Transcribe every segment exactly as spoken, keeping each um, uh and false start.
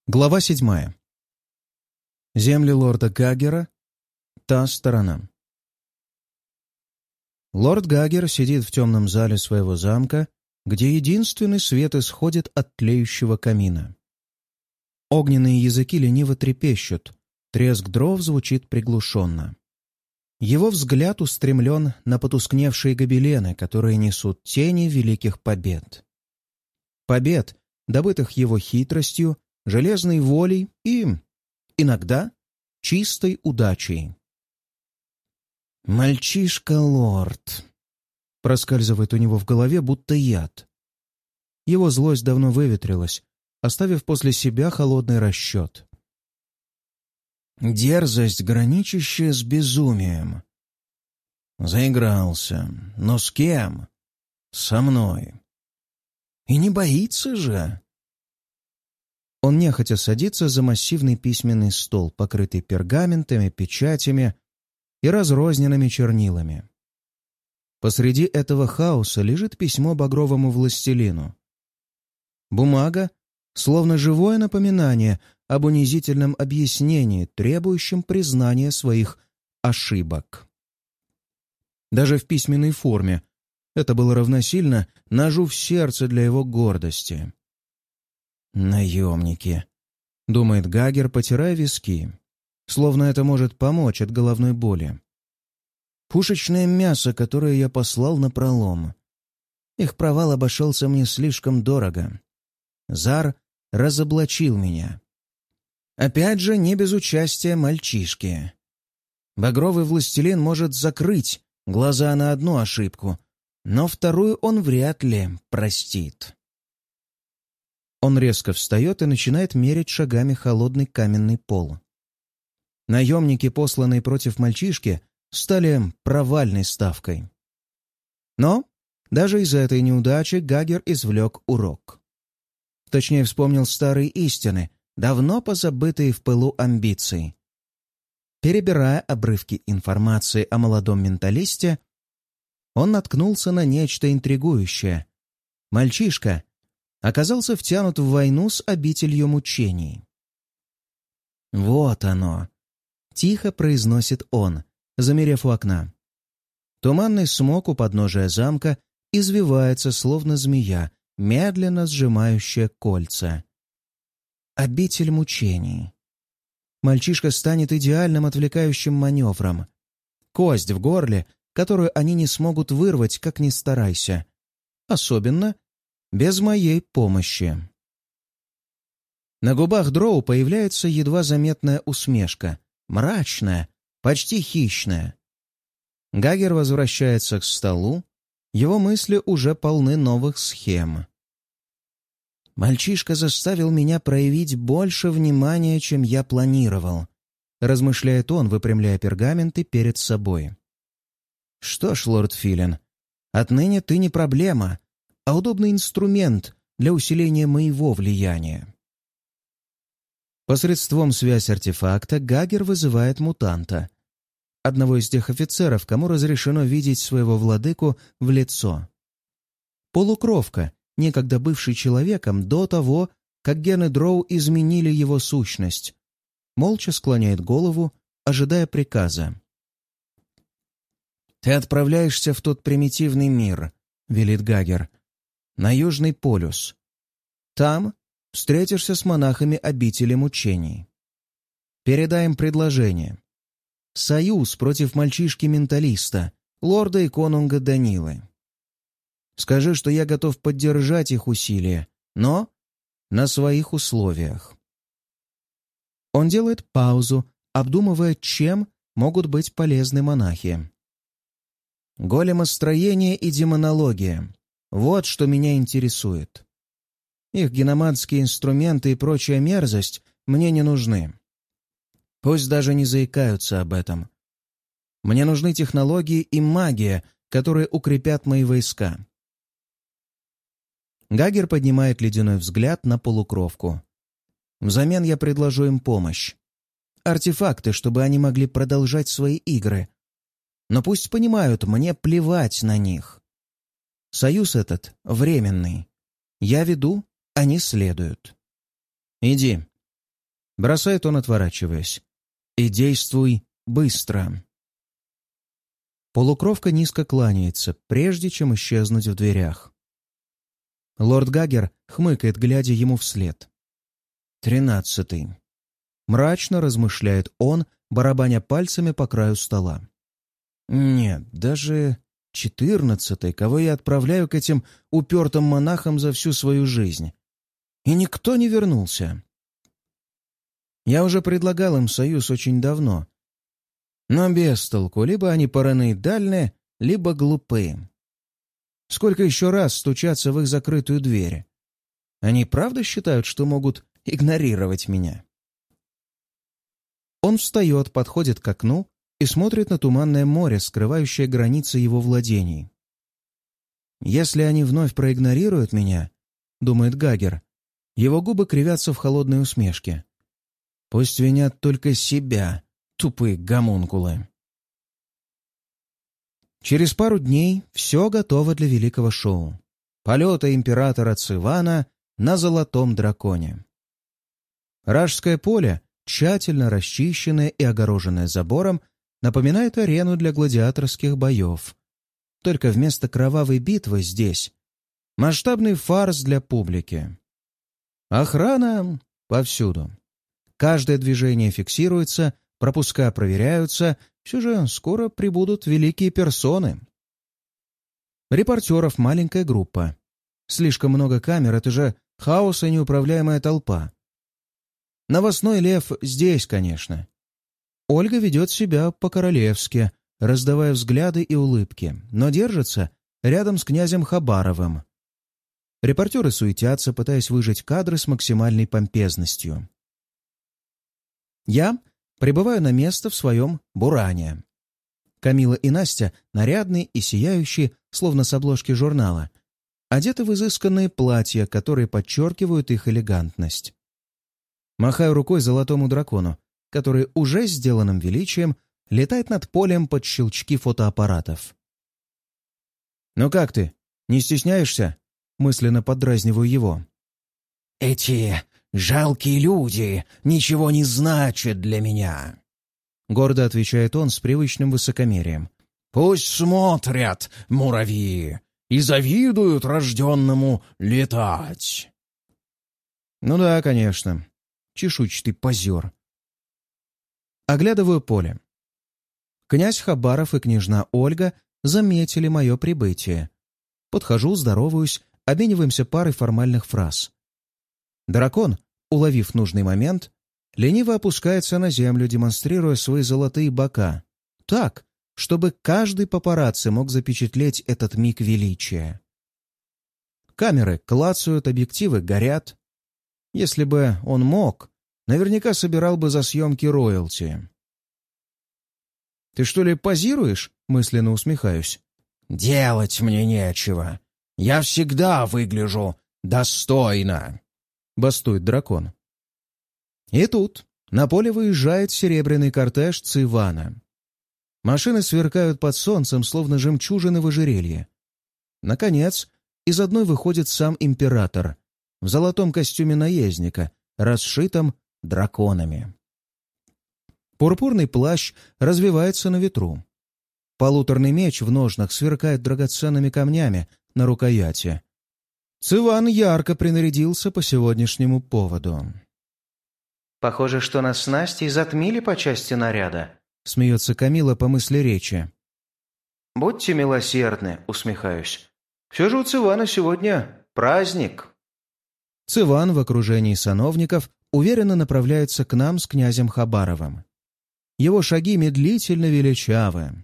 Глава седьмая. Земли лорда Гаггера. Та сторона. Лорд Гаггер сидит в темном зале своего замка, где единственный свет исходит от тлеющего камина. Огненные языки лениво трепещут, треск дров звучит приглушенно. Его взгляд устремлен на потускневшие гобелены, которые несут тени великих побед. Побед, добытых его хитростью, железной волей и, иногда, чистой удачей. «Мальчишка-лорд», — проскальзывает у него в голове, будто яд. Его злость давно выветрилась, оставив после себя холодный расчет. Дерзость, граничащая с безумием. Заигрался. Но с кем? Со мной. И не боится же. Он нехотя садится за массивный письменный стол, покрытый пергаментами, печатями и разрозненными чернилами. Посреди этого хаоса лежит письмо багровому властелину. Бумага, словно живое напоминание об унизительном объяснении, требующем признания своих ошибок. Даже в письменной форме это было равносильно ножу в сердце для его гордости. «Наемники», — думает Гаггер, потирая виски, словно это может помочь от головной боли. «Пушечное мясо, которое я послал напролом. Их провал обошелся мне слишком дорого. Зар разоблачил меня. Опять же, не без участия мальчишки. Багровый властелин может закрыть глаза на одну ошибку, но вторую он вряд ли простит». Он резко встает и начинает мерить шагами холодный каменный пол. Наемники, посланные против мальчишки, стали провальной ставкой. Но даже из этой неудачи Гаггер извлек урок. Точнее, вспомнил старые истины, давно позабытые в пылу амбиций. Перебирая обрывки информации о молодом менталисте, он наткнулся на нечто интригующее. Мальчишка оказался втянут в войну с обителью мучений. «Вот оно!» — тихо произносит он, замерев у окна. Туманный смог у подножия замка извивается, словно змея, медленно сжимающая кольца. Обитель мучений. Мальчишка станет идеальным отвлекающим маневром. Кость в горле, которую они не смогут вырвать, как ни старайся. Особенно без моей помощи. На губах Дроу появляется едва заметная усмешка, мрачная, почти хищная. Гаггер возвращается к столу, его мысли уже полны новых схем. «Мальчишка заставил меня проявить больше внимания, чем я планировал», размышляет он, выпрямляя пергаменты перед собой. «Что ж, лорд Филин, отныне ты не проблема, а удобный инструмент для усиления моего влияния». Посредством связи артефакта Гаггер вызывает мутанта, одного из тех офицеров, кому разрешено видеть своего владыку в лицо. Полукровка, некогда бывший человеком до того, как гены Дроу изменили его сущность, молча склоняет голову, ожидая приказа. «Ты отправляешься в тот примитивный мир», — велит Гаггер, — «на Южный полюс. Там встретишься с монахами обители мучений. Передай им предложение. Союз против мальчишки-менталиста, лорда и конунга Данилы. Скажи, что я готов поддержать их усилия, но на своих условиях». Он делает паузу, обдумывая, чем могут быть полезны монахи. «Големостроение и демонология. Вот что меня интересует. Их геноманские инструменты и прочая мерзость мне не нужны. Пусть даже не заикаются об этом. Мне нужны технологии и магия, которые укрепят мои войска». Гаггер поднимает ледяной взгляд на полукровку. «Взамен я предложу им помощь. Артефакты, чтобы они могли продолжать свои игры. Но пусть понимают, мне плевать на них. Союз этот временный. Я веду, они следуют. Иди, бросает он, отворачиваясь. «И действуй быстро». Полукровка низко кланяется, прежде чем исчезнуть в дверях. Лорд Гагер хмыкает, глядя ему вслед. «Тринадцатый». Мрачно размышляет он, барабаня пальцами по краю стола. «Нет, даже четырнадцатый, кого я отправляю к этим упертым монахам за всю свою жизнь. И никто не вернулся. Я уже предлагал им союз очень давно. Но без толку, либо они параноидальные, либо глупые. Сколько еще раз стучаться в их закрытую дверь? Они правда считают, что могут игнорировать меня?» Он встает, подходит к окну и смотрит на туманное море, скрывающее границы его владений. «Если они вновь проигнорируют меня, — думает Гагер, — его губы кривятся в холодной усмешке. Пусть винят только себя, тупые гомункулы». Через пару дней все готово для великого шоу. Полета императора Цивана на золотом драконе. Ражское поле, тщательно расчищенное и огороженное забором, напоминает арену для гладиаторских боев. Только вместо кровавой битвы здесь масштабный фарс для публики. Охрана повсюду. Каждое движение фиксируется, пропуска проверяются, все же скоро прибудут великие персоны. Репортеров маленькая группа. Слишком много камер — это же хаос и неуправляемая толпа. Новостной лев здесь, конечно. Ольга ведет себя по-королевски, раздавая взгляды и улыбки, но держится рядом с князем Хабаровым. Репортеры суетятся, пытаясь выжать кадры с максимальной помпезностью. Я прибываю на место в своем буране. Камила и Настя, нарядные и сияющие, словно с обложки журнала, одеты в изысканные платья, которые подчеркивают их элегантность. Махаю рукой золотому дракону, который уже сделанным величием летает над полем под щелчки фотоаппаратов. «Ну как ты? Не стесняешься?» — мысленно поддразниваю его. «Эти жалкие люди ничего не значат для меня», — гордо отвечает он с привычным высокомерием. «Пусть смотрят, муравьи, и завидуют рожденному летать». «Ну да, конечно. Чешуйчатый позер». Оглядываю поле. Князь Хабаров и княжна Ольга заметили мое прибытие. Подхожу, здороваюсь, обмениваемся парой формальных фраз. Дракон, уловив нужный момент, лениво опускается на землю, демонстрируя свои золотые бока. Так, чтобы каждый папарацци мог запечатлеть этот миг величия. Камеры клацают, объективы горят. Если бы он мог, наверняка собирал бы за съемки роялти. «Ты что ли позируешь?» — мысленно усмехаюсь. «Делать мне нечего. Я всегда выгляжу достойно», — бастует дракон. И тут на поле выезжает серебряный кортеж Цивана. Машины сверкают под солнцем, словно жемчужины в ожерелье. Наконец, из одной выходит сам император в золотом костюме наездника, расшитом драконами. Пурпурный плащ развивается на ветру. Полуторный меч в ножнах сверкает драгоценными камнями на рукояти. Циван ярко принарядился по сегодняшнему поводу. «Похоже, что нас с Настей затмили по части наряда», — смеется Камила по мысли речи. «Будьте милосердны», — усмехаюсь. «Все же у Цивана сегодня праздник». Циван в окружении сановников уверенно направляется к нам с князем Хабаровым. Его шаги медлительно величавы.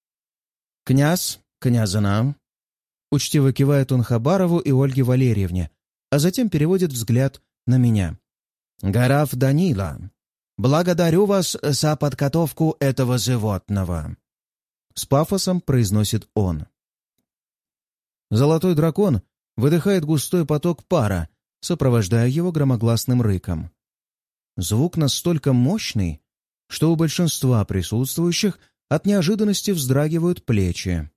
«Князь, князына!» Учтиво кивает он Хабарову и Ольге Валерьевне, а затем переводит взгляд на меня. «Граф Данила, благодарю вас за подготовку этого животного!» С пафосом произносит он. Золотой дракон выдыхает густой поток пара, сопровождая его громогласным рыком. Звук настолько мощный, что у большинства присутствующих от неожиданности вздрагивают плечи.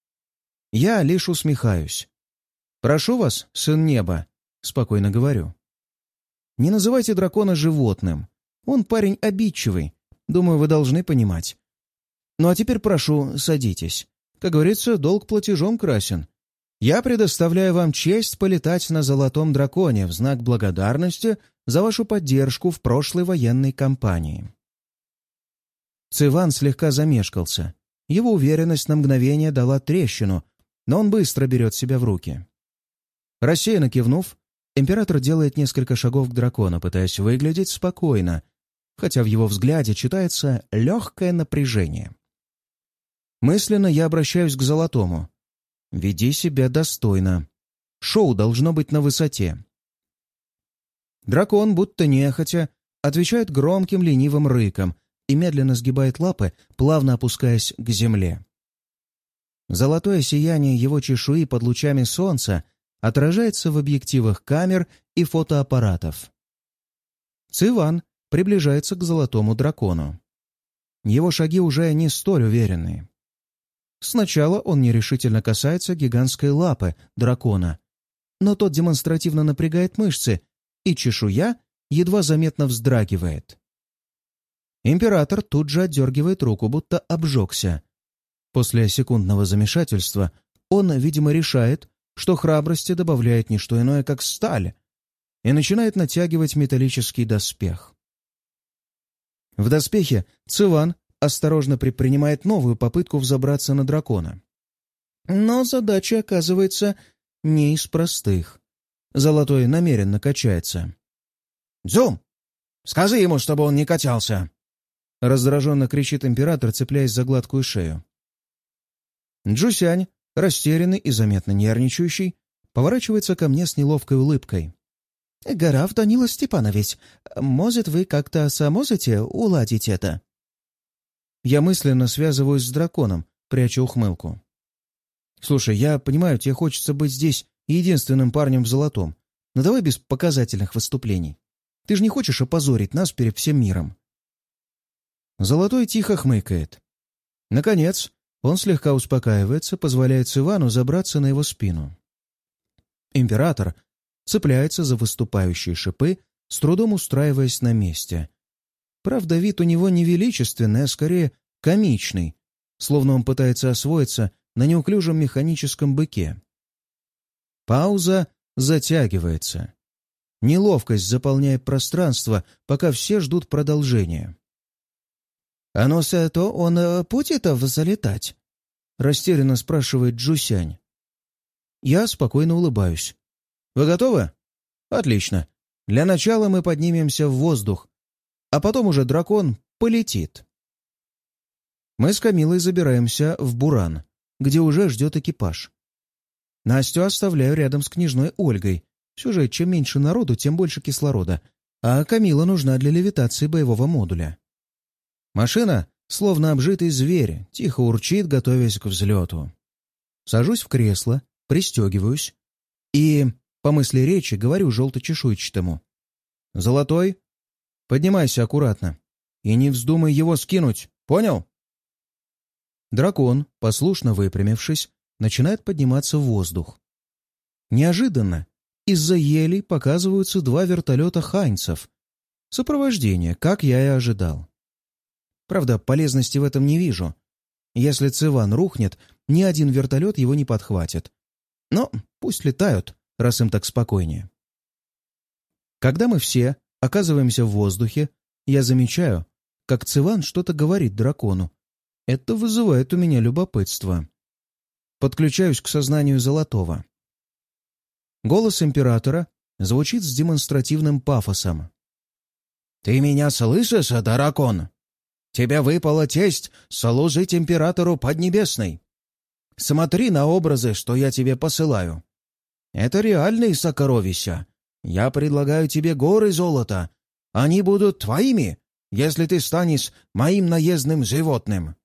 Я лишь усмехаюсь. «Прошу вас, сын неба», — спокойно говорю. «Не называйте дракона животным. Он парень обидчивый. Думаю, вы должны понимать. Ну а теперь прошу, садитесь. Как говорится, долг платежом красен. Я предоставляю вам честь полетать на Золотом Драконе в знак благодарности за вашу поддержку в прошлой военной кампании». Циван слегка замешкался. Его уверенность на мгновение дала трещину, но он быстро берет себя в руки. Рассеянно кивнув, император делает несколько шагов к дракону, пытаясь выглядеть спокойно, хотя в его взгляде читается легкое напряжение. Мысленно я обращаюсь к Золотому. «Веди себя достойно. Шоу должно быть на высоте». Дракон, будто нехотя, отвечает громким ленивым рыком и медленно сгибает лапы, плавно опускаясь к земле. Золотое сияние его чешуи под лучами солнца отражается в объективах камер и фотоаппаратов. Циван приближается к Золотому Дракону. Его шаги уже не столь уверенные. Сначала он нерешительно касается гигантской лапы дракона, но тот демонстративно напрягает мышцы, и чешуя едва заметно вздрагивает. Император тут же отдергивает руку, будто обжегся. После секундного замешательства он, видимо, решает, что храбрости добавляет не что иное, как сталь, и начинает натягивать металлический доспех. В доспехе Циван осторожно предпринимает новую попытку взобраться на дракона. Но задача оказывается не из простых. Золотой намеренно качается. «Дзум! Скажи ему, чтобы он не качался!» Раздраженно кричит император, цепляясь за гладкую шею. Джусянь, растерянный и заметно нервничающий, поворачивается ко мне с неловкой улыбкой. «Граф Данила Степанович, может, вы как-то сможете уладить это?» Я мысленно связываюсь с драконом, пряча ухмылку. «Слушай, я понимаю, тебе хочется быть здесь единственным парнем в золотом, но давай без показательных выступлений. Ты же не хочешь опозорить нас перед всем миром». Золотой тихо хмыкает. Наконец, он слегка успокаивается, позволяет Ивану забраться на его спину. Император цепляется за выступающие шипы, с трудом устраиваясь на месте. Правда, вид у него не величественный, а скорее комичный, словно он пытается освоиться на неуклюжем механическом быке. Пауза затягивается. Неловкость заполняет пространство, пока все ждут продолжения. «А ну, то он путит-то залетать?» — растерянно спрашивает Джусянь. Я спокойно улыбаюсь. «Вы готовы? Отлично. Для начала мы поднимемся в воздух, а потом уже дракон полетит». Мы с Камилой забираемся в Буран, где уже ждет экипаж. Настю оставляю рядом с княжной Ольгой. Все же, чем меньше народу, тем больше кислорода, а Камила нужна для левитации боевого модуля. Машина, словно обжитый зверь, тихо урчит, готовясь к взлету. Сажусь в кресло, пристегиваюсь и, по мысли речи, говорю желто-чешуйчатому: «Золотой, поднимайся аккуратно и не вздумай его скинуть, понял?» Дракон, послушно выпрямившись, начинает подниматься в воздух. Неожиданно из-за елей показываются два вертолета хайнцев. Сопровождение, как я и ожидал. Правда, полезности в этом не вижу. Если Циван рухнет, ни один вертолет его не подхватит. Но пусть летают, раз им так спокойнее. Когда мы все оказываемся в воздухе, я замечаю, как Циван что-то говорит дракону. Это вызывает у меня любопытство. Подключаюсь к сознанию Золотого. Голос императора звучит с демонстративным пафосом. «Ты меня слышишь, дракон? Тебе выпала честь служить императору Поднебесной. Смотри на образы, что я тебе посылаю. Это реальные сокровища. Я предлагаю тебе горы золота. Они будут твоими, если ты станешь моим наездным животным».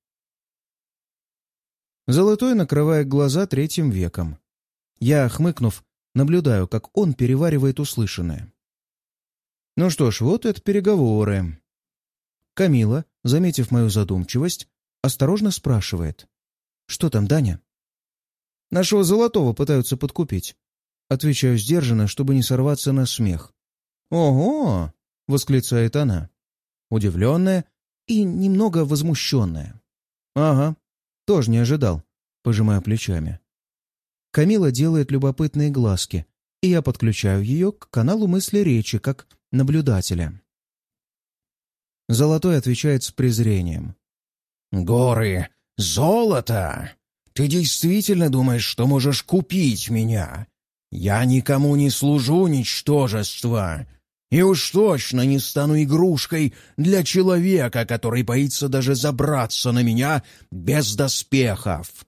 Золотой накрывает глаза третьим веком. Я, хмыкнув, наблюдаю, как он переваривает услышанное. Ну что ж, вот это переговоры. Камила, заметив мою задумчивость, осторожно спрашивает: «Что там, Даня?» «Нашего Золотого пытаются подкупить». Отвечаю сдержанно, чтобы не сорваться на смех. «Ого!» — восклицает она. удивленная и немного возмущенная. «Ага, тоже не ожидал», — пожимаю плечами. Камила делает любопытные глазки, и я подключаю ее к каналу мысли речи, как наблюдателя. Золотой отвечает с презрением. «Горы золота! Ты действительно думаешь, что можешь купить меня? Я никому не служу, ничтожество, и уж точно не стану игрушкой для человека, который боится даже забраться на меня без доспехов».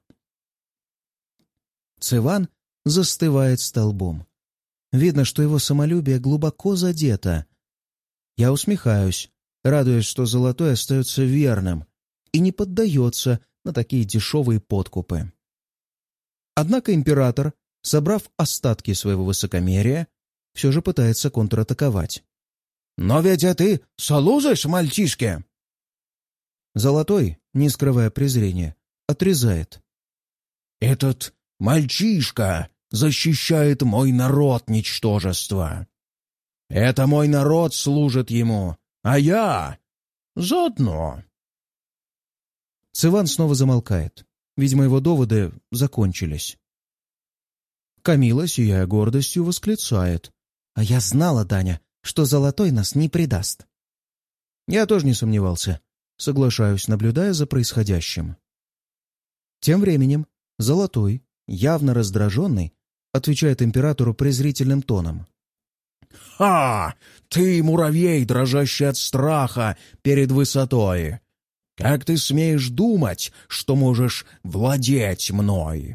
Циван застывает столбом. Видно, что его самолюбие глубоко задето. Я усмехаюсь, радуясь, что Золотой остается верным и не поддается на такие дешевые подкупы. Однако император, собрав остатки своего высокомерия, все же пытается контратаковать. «Но ведь а ты служишь мальчишке!» Золотой, не скрывая презрения, отрезает. «Этот мальчишка защищает мой народ, ничтожество. Это мой народ служит ему, а я заодно». Циван снова замолкает. Видимо, его доводы закончились. Камила, сияя гордостью, восклицает. «А я знала, Даня, что Золотой нас не предаст». Я тоже не сомневался. Соглашаюсь, наблюдая за происходящим. Тем временем Золотой, явно раздраженный, отвечает императору презрительным тоном. «Ха! Ты, муравей, дрожащий от страха перед высотой! Как ты смеешь думать, что можешь владеть мной?»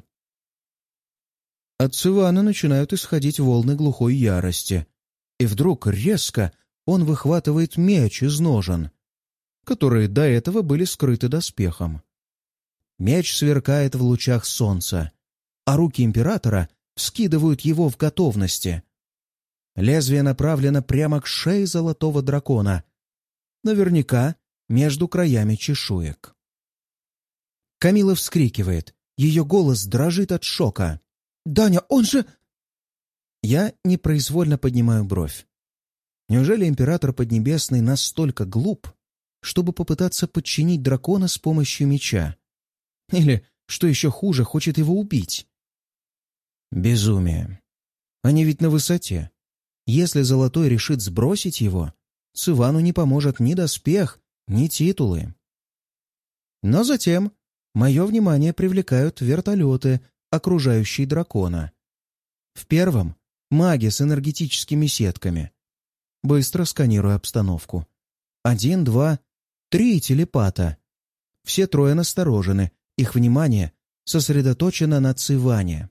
От Цивана начинают исходить волны глухой ярости, и вдруг резко он выхватывает меч из ножен, которые до этого были скрыты доспехом. Меч сверкает в лучах солнца, а руки императора вскидывают его в готовности. Лезвие направлено прямо к шее золотого дракона, наверняка между краями чешуек. Камила вскрикивает, ее голос дрожит от шока. «Даня, он же...» Я непроизвольно поднимаю бровь. Неужели император Поднебесный настолько глуп, чтобы попытаться подчинить дракона с помощью меча? Или, что еще хуже, хочет его убить? Безумие. Они ведь на высоте. Если Золотой решит сбросить его, Цивану не поможет ни доспех, ни титулы. Но затем мое внимание привлекают вертолеты, окружающие дракона. В первом — маги с энергетическими сетками. Быстро сканирую обстановку. Один, два, три телепата. Все трое насторожены, их внимание сосредоточено на Циване.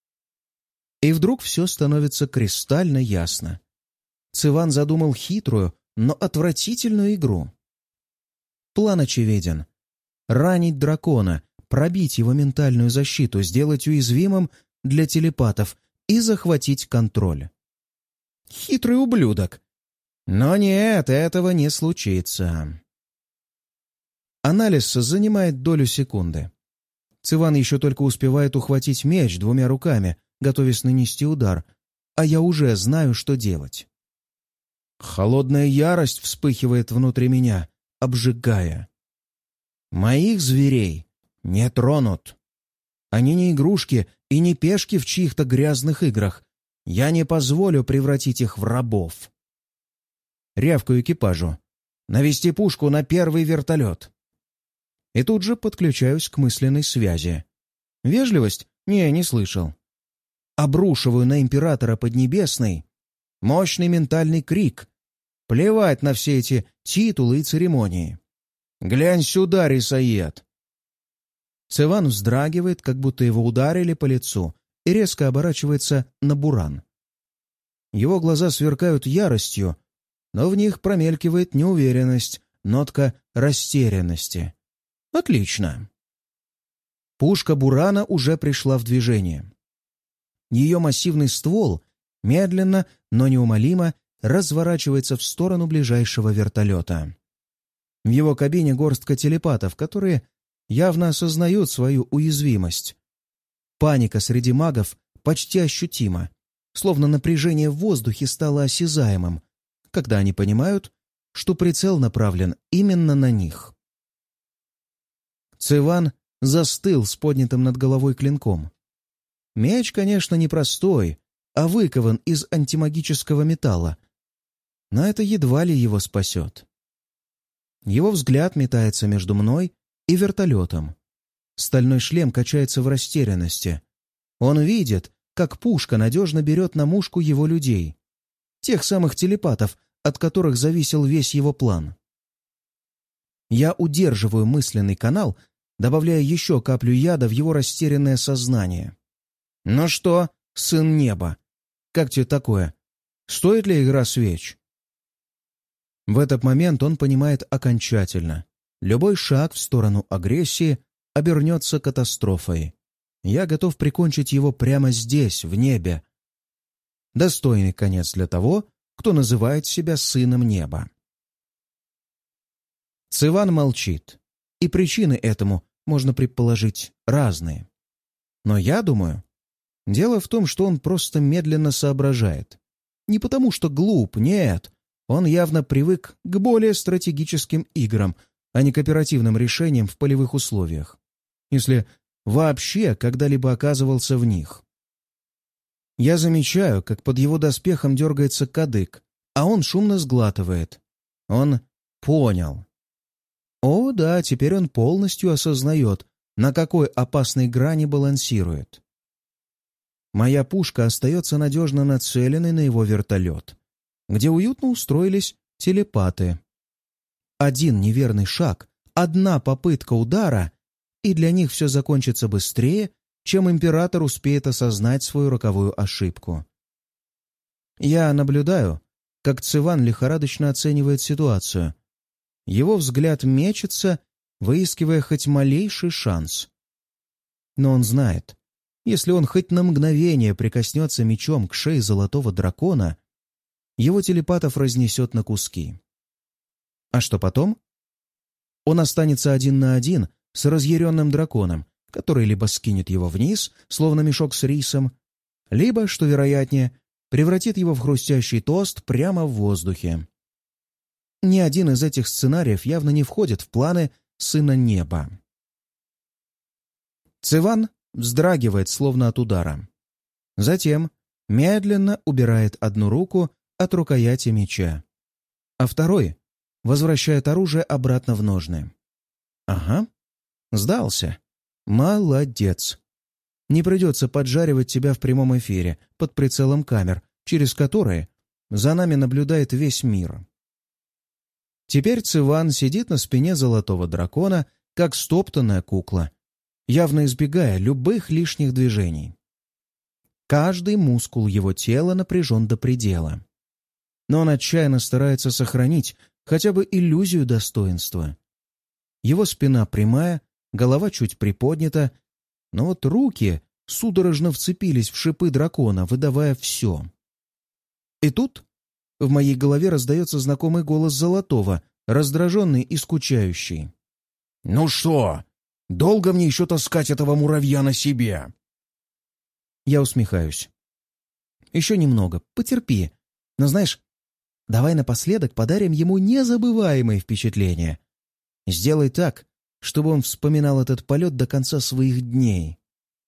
И вдруг все становится кристально ясно. Циван задумал хитрую, но отвратительную игру. План очевиден. Ранить дракона, пробить его ментальную защиту, сделать уязвимым для телепатов и захватить контроль. Хитрый ублюдок. Но нет, этого не случится. Анализ занимает долю секунды. Циван еще только успевает ухватить меч двумя руками, готовясь нанести удар, а я уже знаю, что делать. Холодная ярость вспыхивает внутри меня, обжигая. Моих зверей не тронут. Они не игрушки и не пешки в чьих-то грязных играх. Я не позволю превратить их в рабов. Рявкаю экипажу. Навести пушку на первый вертолет. И тут же подключаюсь к мысленной связи. Вежливость? Не, не слышал. Обрушиваю на императора Поднебесной мощный ментальный крик. Плевать на все эти титулы и церемонии. «Глянь сюда, Рисаед!» Циван вздрагивает, как будто его ударили по лицу, и резко оборачивается на Буран. Его глаза сверкают яростью, но в них промелькивает неуверенность, нотка растерянности. Отлично. Пушка Бурана уже пришла в движение. Ее массивный ствол медленно, но неумолимо разворачивается в сторону ближайшего вертолета. В его кабине горстка телепатов, которые явно осознают свою уязвимость. Паника среди магов почти ощутима, словно напряжение в воздухе стало осязаемым, когда они понимают, что прицел направлен именно на них. Циван застыл с поднятым над головой клинком. Меч, конечно, не простой, а выкован из антимагического металла, но это едва ли его спасет. Его взгляд метается между мной и вертолетом. Стальной шлем качается в растерянности. Он видит, как пушка надежно берет на мушку его людей, тех самых телепатов, от которых зависел весь его план. Я удерживаю мысленный канал, добавляя еще каплю яда в его растерянное сознание. «Ну что, сын неба, как тебе такое? Стоит ли игра свеч?» В этот момент он понимает окончательно. Любой шаг в сторону агрессии обернется катастрофой. Я готов прикончить его прямо здесь, в небе. Достойный конец для того, кто называет себя сыном неба. Циван молчит, и причины этому можно предположить разные. Но я думаю, дело в том, что он просто медленно соображает. Не потому что глуп, нет. Он явно привык к более стратегическим играм, а не к оперативным решениям в полевых условиях. Если вообще когда-либо оказывался в них. Я замечаю, как под его доспехом дергается кадык, а он шумно сглатывает. Он понял. О, да, теперь он полностью осознает, на какой опасной грани балансирует. Моя пушка остается надежно нацеленной на его вертолет, где уютно устроились телепаты. Один неверный шаг, одна попытка удара, и для них все закончится быстрее, чем император успеет осознать свою роковую ошибку. Я наблюдаю, как Циван лихорадочно оценивает ситуацию. Его взгляд мечется, выискивая хоть малейший шанс. Но он знает, если он хоть на мгновение прикоснется мечом к шее золотого дракона, его телепатов разнесет на куски. А что потом? Он останется один на один с разъяренным драконом, который либо скинет его вниз, словно мешок с рисом, либо, что вероятнее, превратит его в хрустящий тост прямо в воздухе. Ни один из этих сценариев явно не входит в планы сына неба. Циван вздрагивает, словно от удара. Затем медленно убирает одну руку от рукояти меча, а второй возвращает оружие обратно в ножны. Ага, сдался. Молодец. Не придется поджаривать тебя в прямом эфире под прицелом камер, через которые за нами наблюдает весь мир. Теперь Циван сидит на спине золотого дракона, как стоптанная кукла, явно избегая любых лишних движений. Каждый мускул его тела напряжен до предела. Но он отчаянно старается сохранить хотя бы иллюзию достоинства. Его спина прямая, голова чуть приподнята, но вот руки судорожно вцепились в шипы дракона, выдавая все. И тут в моей голове раздается знакомый голос Золотого, раздраженный и скучающий. «Ну что, долго мне еще таскать этого муравья на себе?» Я усмехаюсь. «Еще немного, потерпи. Но знаешь, давай напоследок подарим ему незабываемые впечатления. Сделай так, чтобы он вспоминал этот полет до конца своих дней».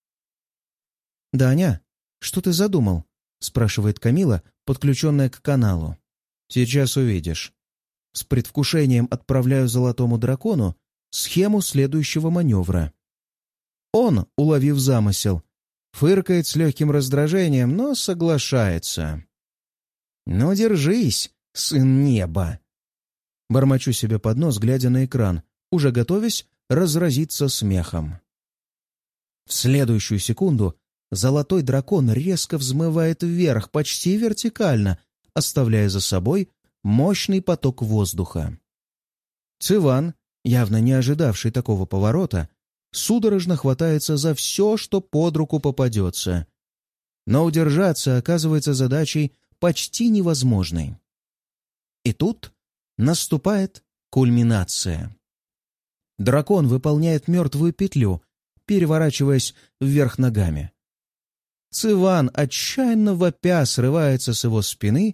«Даня, что ты задумал?» — спрашивает Камила, подключенная к каналу. «Сейчас увидишь». С предвкушением отправляю Золотому дракону схему следующего маневра. Он, уловив замысел, фыркает с легким раздражением, но соглашается. «Ну, держись, сын неба!» Бормочу себе под нос, глядя на экран, уже готовясь разразиться смехом. В следующую секунду золотой дракон резко взмывает вверх, почти вертикально, оставляя за собой мощный поток воздуха. Циван, явно не ожидавший такого поворота, судорожно хватается за все, что под руку попадется. Но удержаться оказывается задачей почти невозможной. И тут наступает кульминация. Дракон выполняет мертвую петлю, переворачиваясь вверх ногами. Циван, отчаянно вопя, срывается с его спины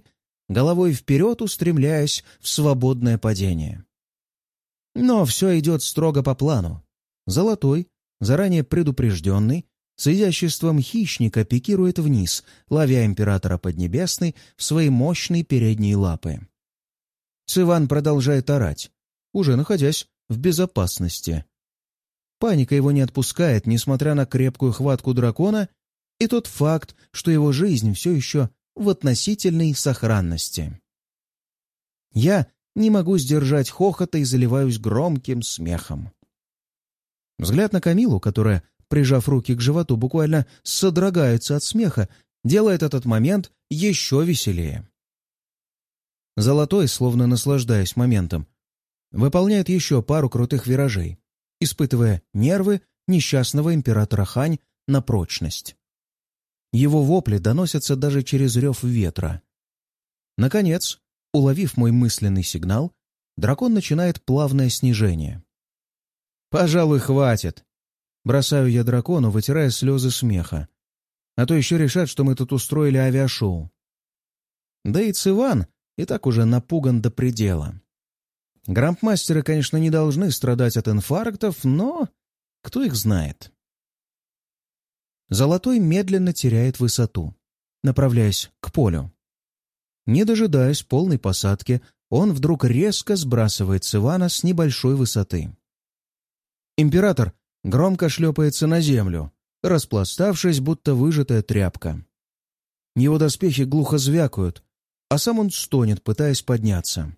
головой вперед устремляясь в свободное падение. Но все идет строго по плану. Золотой, заранее предупрежденный, с изяществом хищника пикирует вниз, ловя императора Поднебесной в свои мощные передние лапы. Циван продолжает орать, уже находясь в безопасности. Паника его не отпускает, несмотря на крепкую хватку дракона и тот факт, что его жизнь все еще в относительной сохранности. Я не могу сдержать хохота и заливаюсь громким смехом. Взгляд на Камилу, которая, прижав руки к животу, буквально содрогается от смеха, делает этот момент еще веселее. Золотой, словно наслаждаясь моментом, выполняет еще пару крутых виражей, испытывая нервы несчастного императора Хань на прочность. Его вопли доносятся даже через рев ветра. Наконец, уловив мой мысленный сигнал, дракон начинает плавное снижение. «Пожалуй, хватит!» Бросаю я дракону, вытирая слезы смеха. А то еще решат, что мы тут устроили авиашоу. Да и Циван и так уже напуган до предела. Грандмастеры, конечно, не должны страдать от инфарктов, но кто их знает? Золотой медленно теряет высоту, направляясь к полю. Не дожидаясь полной посадки, он вдруг резко сбрасывает Цивана с небольшой высоты. Император громко шлепается на землю, распластавшись, будто выжатая тряпка. Его доспехи глухо звякают, а сам он стонет, пытаясь подняться.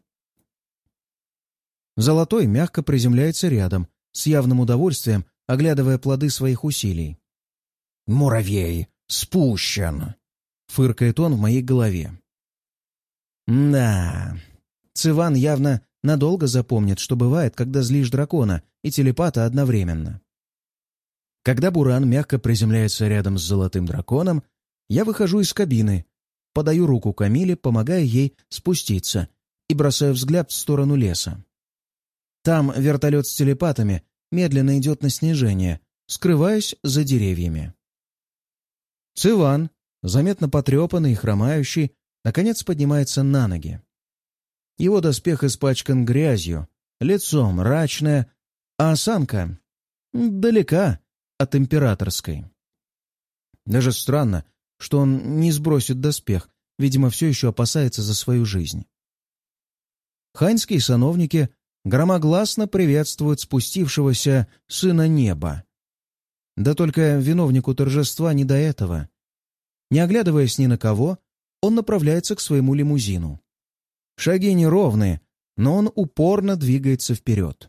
Золотой мягко приземляется рядом, с явным удовольствием оглядывая плоды своих усилий. «Муравей спущен!» — фыркает он в моей голове. Да, Циван явно надолго запомнит, что бывает, когда злишь дракона и телепата одновременно. Когда Буран мягко приземляется рядом с золотым драконом, я выхожу из кабины, подаю руку Камиле, помогая ей спуститься, и бросаю взгляд в сторону леса. Там вертолет с телепатами медленно идет на снижение, скрываясь за деревьями. Циван, заметно потрепанный и хромающий, наконец поднимается на ноги. Его доспех испачкан грязью, лицо мрачное, а осанка далека от императорской. Даже странно, что он не сбросит доспех, видимо, все еще опасается за свою жизнь. Ханьские сановники громогласно приветствуют спустившегося сына неба. Да только виновнику торжества не до этого. Не оглядываясь ни на кого, он направляется к своему лимузину. Шаги неровные, но он упорно двигается вперед.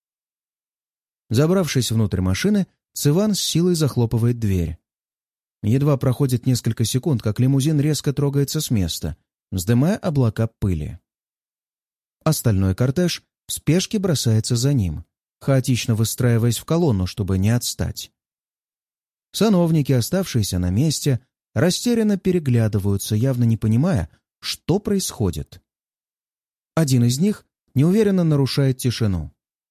Забравшись внутрь машины, Циван с силой захлопывает дверь. Едва проходит несколько секунд, как лимузин резко трогается с места, вздымая облака пыли. Остальной кортеж в спешке бросается за ним, хаотично выстраиваясь в колонну, чтобы не отстать. Сановники, оставшиеся на месте, растерянно переглядываются, явно не понимая, что происходит. Один из них неуверенно нарушает тишину.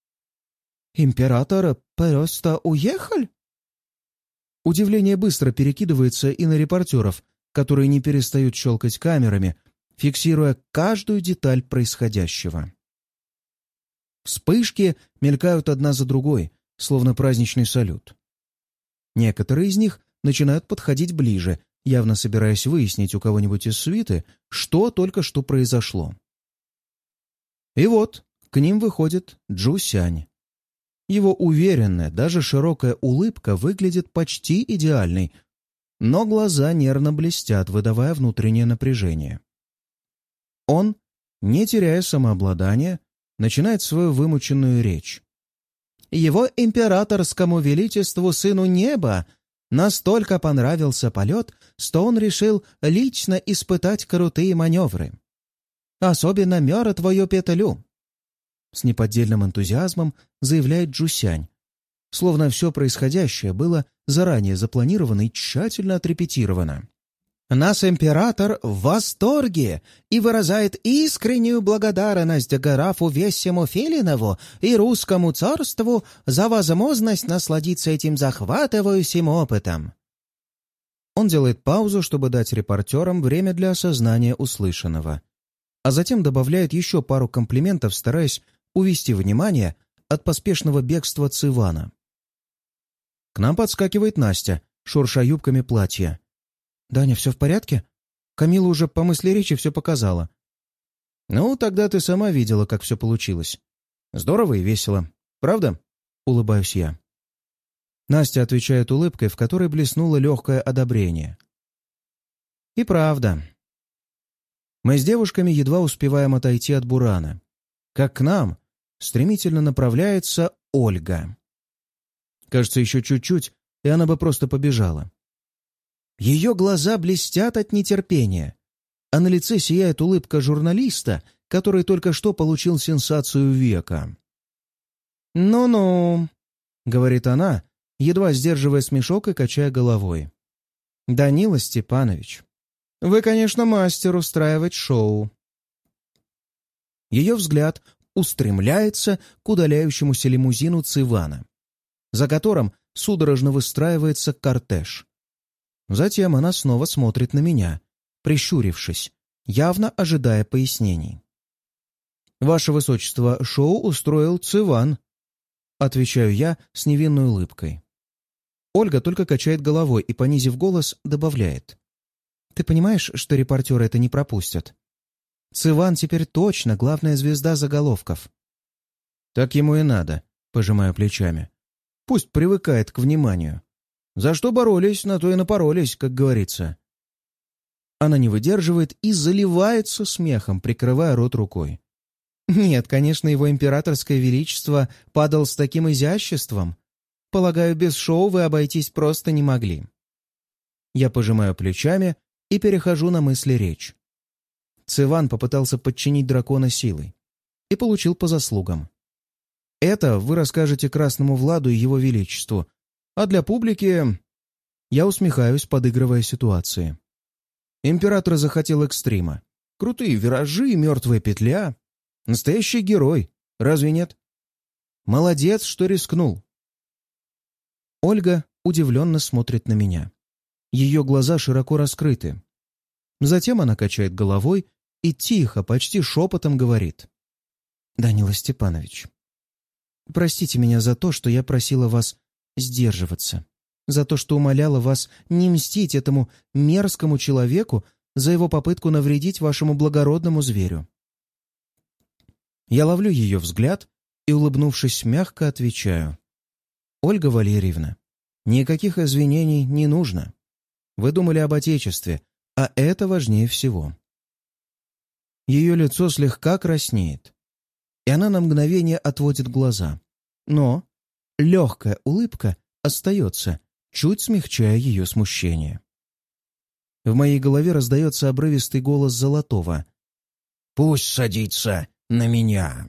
«Император просто уехал?» Удивление быстро перекидывается и на репортеров, которые не перестают щелкать камерами, фиксируя каждую деталь происходящего. Вспышки мелькают одна за другой, словно праздничный салют. Некоторые из них начинают подходить ближе, явно собираясь выяснить у кого-нибудь из свиты, что только что произошло. И вот к ним выходит Джу Сянь. Его уверенная, даже широкая улыбка выглядит почти идеальной, но глаза нервно блестят, выдавая внутреннее напряжение. Он, не теряя самообладания, начинает свою вымученную речь. Его императорскому величеству сыну неба настолько понравился полет, что он решил лично испытать крутые маневры. Особенно мертвую петлю. С неподдельным энтузиазмом заявляет Джу Сянь, словно все происходящее было заранее запланировано и тщательно отрепетировано. Наш император в восторге и выражает искреннюю благодарность графу Весему Филинову и русскому царству за возможность насладиться этим захватывающим опытом. Он делает паузу, чтобы дать репортерам время для осознания услышанного, а затем добавляет еще пару комплиментов, стараясь увести внимание от поспешного бегства Цивана. К нам подскакивает Настя, шурша юбками платья. «Даня, все в порядке? Камила уже по мысли речи все показала». «Ну, тогда ты сама видела, как все получилось. Здорово и весело. Правда?» — улыбаюсь я. Настя отвечает улыбкой, в которой блеснуло легкое одобрение. «И правда». Мы с девушками едва успеваем отойти от бурана, как к нам стремительно направляется Ольга. Кажется, еще чуть-чуть, и она бы просто побежала. Ее глаза блестят от нетерпения, а на лице сияет улыбка журналиста, который только что получил сенсацию века. «Ну-ну», — говорит она, едва сдерживая смешок и качая головой. «Данила Степанович, вы, конечно, мастер устраивать шоу». Ее взгляд устремляется к удаляющемуся лимузину Цивана, за которым судорожно выстраивается кортеж. Затем она снова смотрит на меня, прищурившись, явно ожидая пояснений. «Ваше Высочество, шоу устроил Циван», — отвечаю я с невинной улыбкой. Ольга только качает головой и, понизив голос, добавляет. «Ты понимаешь, что репортеры это не пропустят? Циван теперь точно главная звезда заголовков». «Так ему и надо», — пожимаю плечами. «Пусть привыкает к вниманию. За что боролись, на то и напоролись, как говорится». Она не выдерживает и заливается смехом, прикрывая рот рукой. «Нет, конечно, его императорское величество падал с таким изяществом. Полагаю, без шоу вы обойтись просто не могли». Я пожимаю плечами и перехожу на мысли речь. Циван попытался подчинить дракона силой и получил по заслугам. Это вы расскажете Красному Владу и его величеству, а для публики... Я усмехаюсь, подыгрывая ситуации. Император захотел экстрима. Крутые виражи, мертвая петля. Настоящий герой, разве нет? Молодец, что рискнул. Ольга удивленно смотрит на меня. Ее глаза широко раскрыты. Затем она качает головой и тихо, почти шепотом говорит. «Данила Степанович, простите меня за то, что я просила вас сдерживаться, за то, что умоляла вас не мстить этому мерзкому человеку за его попытку навредить вашему благородному зверю». Я ловлю ее взгляд и, улыбнувшись, мягко отвечаю. «Ольга Валерьевна, никаких извинений не нужно. Вы думали об Отечестве, а это важнее всего». Ее лицо слегка краснеет, и она на мгновение отводит глаза. Но легкая улыбка остается, чуть смягчая ее смущение. В моей голове раздается обрывистый голос Золотого. «Пусть садится на меня».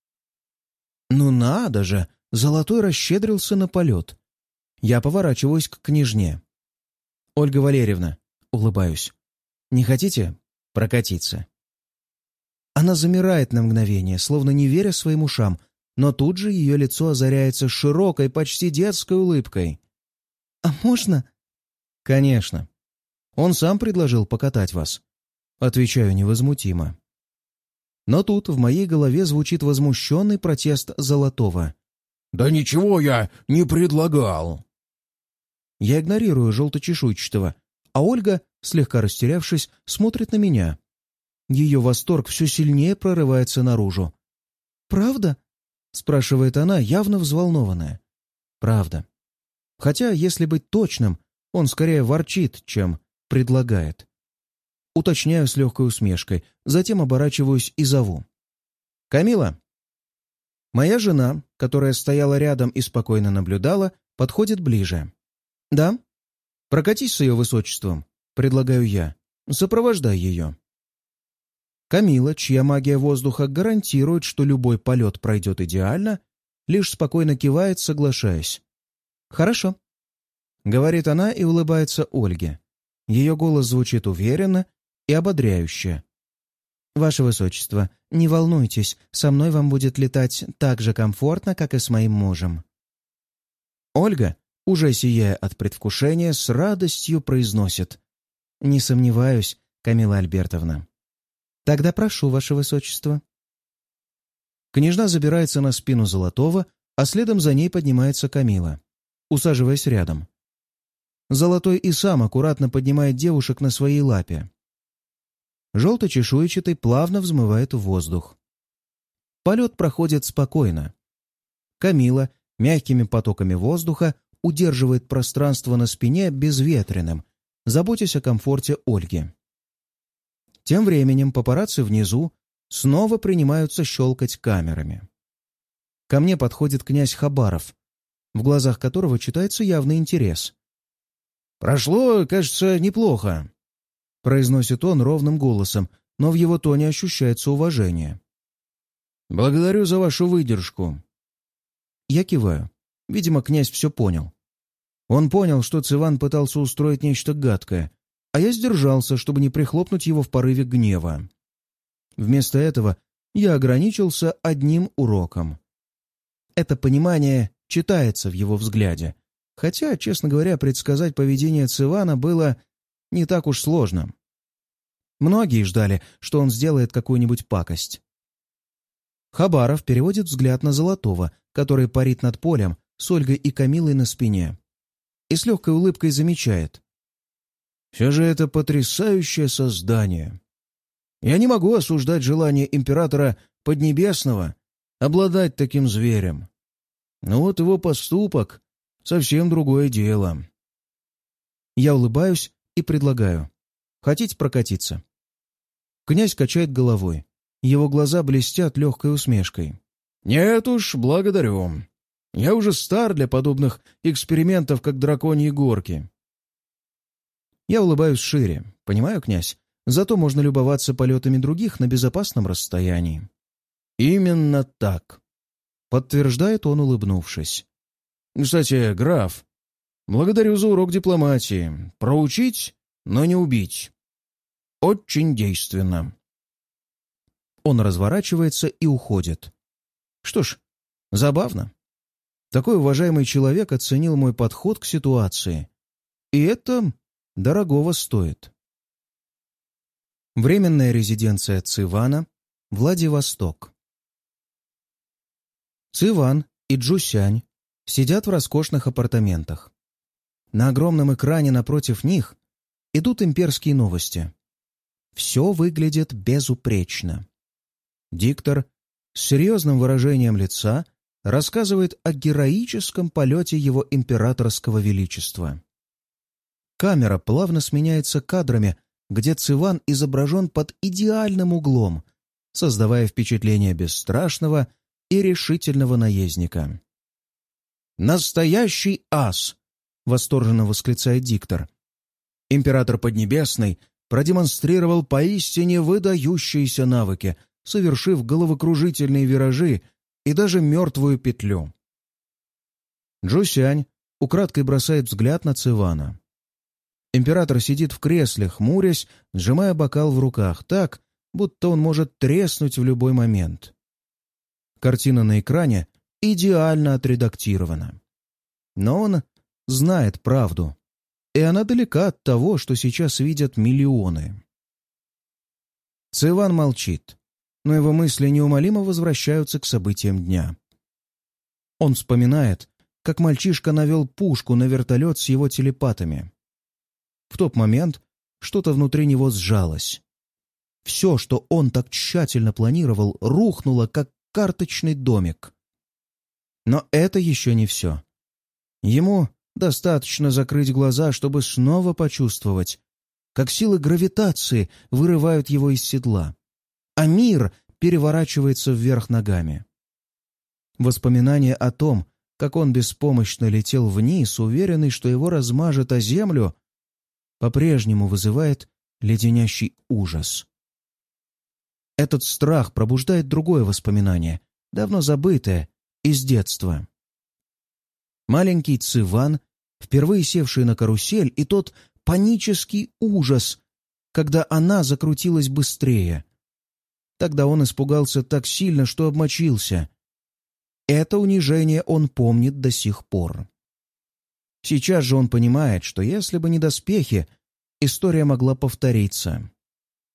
Ну надо же, Золотой расщедрился на полет. Я поворачиваюсь к княжне. «Ольга Валерьевна», — улыбаюсь, — «не хотите прокатиться?» Она замирает на мгновение, словно не веря своим ушам, но тут же ее лицо озаряется широкой, почти детской улыбкой. «А можно?» «Конечно. Он сам предложил покатать вас», — отвечаю невозмутимо. Но тут в моей голове звучит возмущенный протест Золотого. «Да ничего я не предлагал!» Я игнорирую желточешуйчатого, а Ольга, слегка растерявшись, смотрит на меня. Ее восторг все сильнее прорывается наружу. «Правда?» — спрашивает она, явно взволнованная. «Правда. Хотя, если быть точным, он скорее ворчит, чем предлагает». Уточняю с легкой усмешкой, затем оборачиваюсь и зову. «Камила!» Моя жена, которая стояла рядом и спокойно наблюдала, подходит ближе. «Да? Прокатись с ее высочеством», — предлагаю я. «Сопровождай ее». Камила, чья магия воздуха гарантирует, что любой полет пройдет идеально, лишь спокойно кивает, соглашаясь. «Хорошо», — говорит она и улыбается Ольге. Ее голос звучит уверенно и ободряюще. «Ваше Высочество, не волнуйтесь, со мной вам будет летать так же комфортно, как и с моим мужем». Ольга, уже сияя от предвкушения, с радостью произносит. «Не сомневаюсь, Камила Альбертовна». Тогда прошу, ваше высочество». Княжна забирается на спину Золотого, а следом за ней поднимается Камила, усаживаясь рядом. Золотой и сам аккуратно поднимает девушек на своей лапе. Желто-чешуйчатый плавно взмывает в воздух. Полет проходит спокойно. Камила мягкими потоками воздуха удерживает пространство на спине безветренным, заботясь о комфорте Ольги. Тем временем папарацци внизу снова принимаются щелкать камерами. Ко мне подходит князь Хабаров, в глазах которого читается явный интерес. «Прошло, кажется, неплохо», — произносит он ровным голосом, но в его тоне ощущается уважение. «Благодарю за вашу выдержку». Я киваю. Видимо, князь все понял. Он понял, что Циван пытался устроить нечто гадкое, а я сдержался, чтобы не прихлопнуть его в порыве гнева. Вместо этого я ограничился одним уроком. Это понимание читается в его взгляде, хотя, честно говоря, предсказать поведение Цивана было не так уж сложно. Многие ждали, что он сделает какую-нибудь пакость. Хабаров переводит взгляд на Золотого, который парит над полем с Ольгой и Камилой на спине, и с легкой улыбкой замечает: «Все же это потрясающее создание. Я не могу осуждать желание императора Поднебесного обладать таким зверем. Но вот его поступок — совсем другое дело». Я улыбаюсь и предлагаю: «Хотите прокатиться?» Князь качает головой. Его глаза блестят легкой усмешкой. «Нет уж, благодарю. Я уже стар для подобных экспериментов, как драконьи горки». Я улыбаюсь шире. Понимаю, князь, зато можно любоваться полетами других на безопасном расстоянии. «Именно так», — подтверждает он, улыбнувшись. «Кстати, граф, благодарю за урок дипломатии. Проучить, но не убить. Очень действенно». Он разворачивается и уходит. Что ж, забавно. Такой уважаемый человек оценил мой подход к ситуации. И это дорогого стоит. Временная резиденция Цивана, Владивосток. Циван и Джусянь сидят в роскошных апартаментах. На огромном экране напротив них идут имперские новости. Все выглядит безупречно. Диктор с серьезным выражением лица рассказывает о героическом полете его императорского величества. Камера плавно сменяется кадрами, где Циван изображен под идеальным углом, создавая впечатление бесстрашного и решительного наездника. «Настоящий ас!» — восторженно восклицает диктор. Император Поднебесный продемонстрировал поистине выдающиеся навыки, совершив головокружительные виражи и даже мертвую петлю. Джусянь украдкой бросает взгляд на Цивана. Император сидит в кресле, хмурясь, сжимая бокал в руках так, будто он может треснуть в любой момент. Картина на экране идеально отредактирована. Но он знает правду, и она далека от того, что сейчас видят миллионы. Циван молчит, но его мысли неумолимо возвращаются к событиям дня. Он вспоминает, как мальчишка навел пушку на вертолет с его телепатами. В тот момент что-то внутри него сжалось. Все, что он так тщательно планировал, рухнуло, как карточный домик. Но это еще не все. Ему достаточно закрыть глаза, чтобы снова почувствовать, как силы гравитации вырывают его из седла, а мир переворачивается вверх ногами. Воспоминание о том, как он беспомощно летел вниз, уверенный, что его размажет о землю, по-прежнему вызывает леденящий ужас. Этот страх пробуждает другое воспоминание, давно забытое, из детства. Маленький Циван, впервые севший на карусель, и тот панический ужас, когда она закрутилась быстрее. Тогда он испугался так сильно, что обмочился. Это унижение он помнит до сих пор. Сейчас же он понимает, что если бы не доспехи, история могла повториться.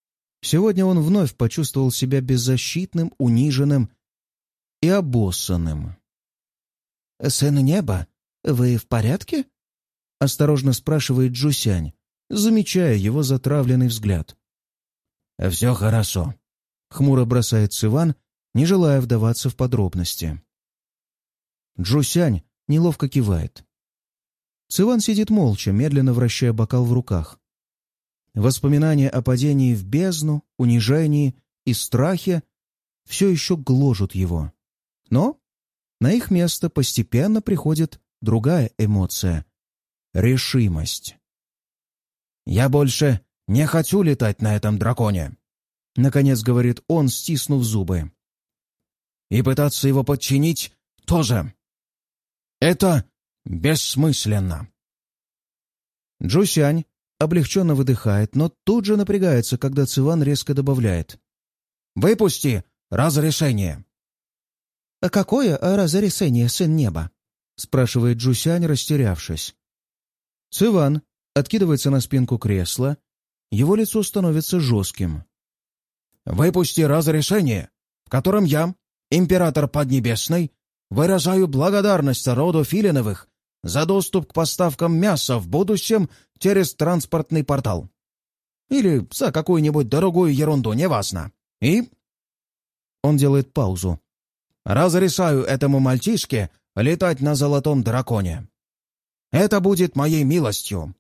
Сегодня он вновь почувствовал себя беззащитным, униженным и обоссанным. «Сын неба, вы в порядке?» — осторожно спрашивает Джусянь, замечая его затравленный взгляд. «Все хорошо», — хмуро бросает Циван, не желая вдаваться в подробности. Джусянь неловко кивает. Циван сидит молча, медленно вращая бокал в руках. Воспоминания о падении в бездну, унижении и страхе все еще гложут его. Но на их место постепенно приходит другая эмоция — решимость. «Я больше не хочу летать на этом драконе», — наконец говорит он, стиснув зубы. «И пытаться его подчинить тоже. Это бессмысленно». Джусянь облегченно выдыхает, но тут же напрягается, когда Циван резко добавляет: «Выпусти разрешение». «А какое разрешение, сын неба?» — спрашивает Джусянь, растерявшись. Циван откидывается на спинку кресла, его лицо становится жестким. «Выпусти разрешение, в котором я, император Поднебесный, выражаю благодарность роду Филиновых за доступ к поставкам мяса в будущем через транспортный портал. Или за какую-нибудь дорогую ерунду, неважно. И...» Он делает паузу. «Разрешаю этому мальчишке летать на золотом драконе. Это будет моей милостью».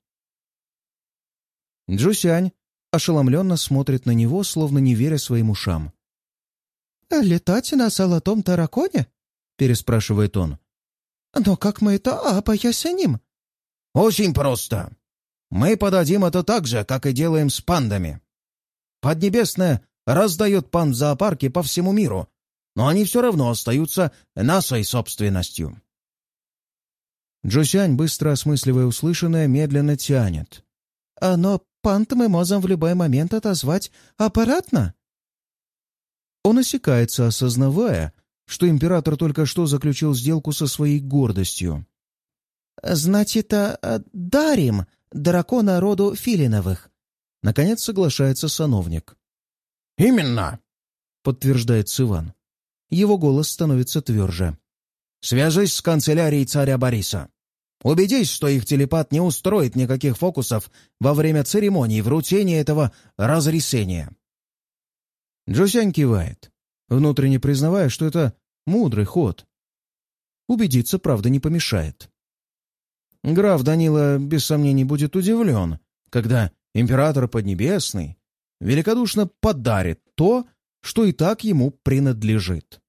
Джусянь ошеломленно смотрит на него, словно не веря своим ушам. «Летать на золотом драконе?» — переспрашивает он. «Но как мы это объясним?» «Очень просто. Мы подадим это так же, как и делаем с пандами. Поднебесная раздает панд в зоопарке по всему миру, но они все равно остаются нашей собственностью». Джусянь, быстро осмысливая услышанное, медленно тянет. «А но панд мы можем в любой момент отозвать обратно?» Он осекается, осознавая, что император только что заключил сделку со своей гордостью. «Значит, а, дарим дракона роду Филиновых», — наконец соглашается сановник. «Именно», — подтверждает Циван. Его голос становится тверже. «Свяжись с канцелярией царя Бориса. Убедись, что их телепат не устроит никаких фокусов во время церемонии вручения этого разрешения». Джусянь кивает, внутренне признавая, что это мудрый ход. Убедиться, правда, не помешает. Граф Данила, без сомнений, будет удивлен, когда император Поднебесный великодушно подарит то, что и так ему принадлежит.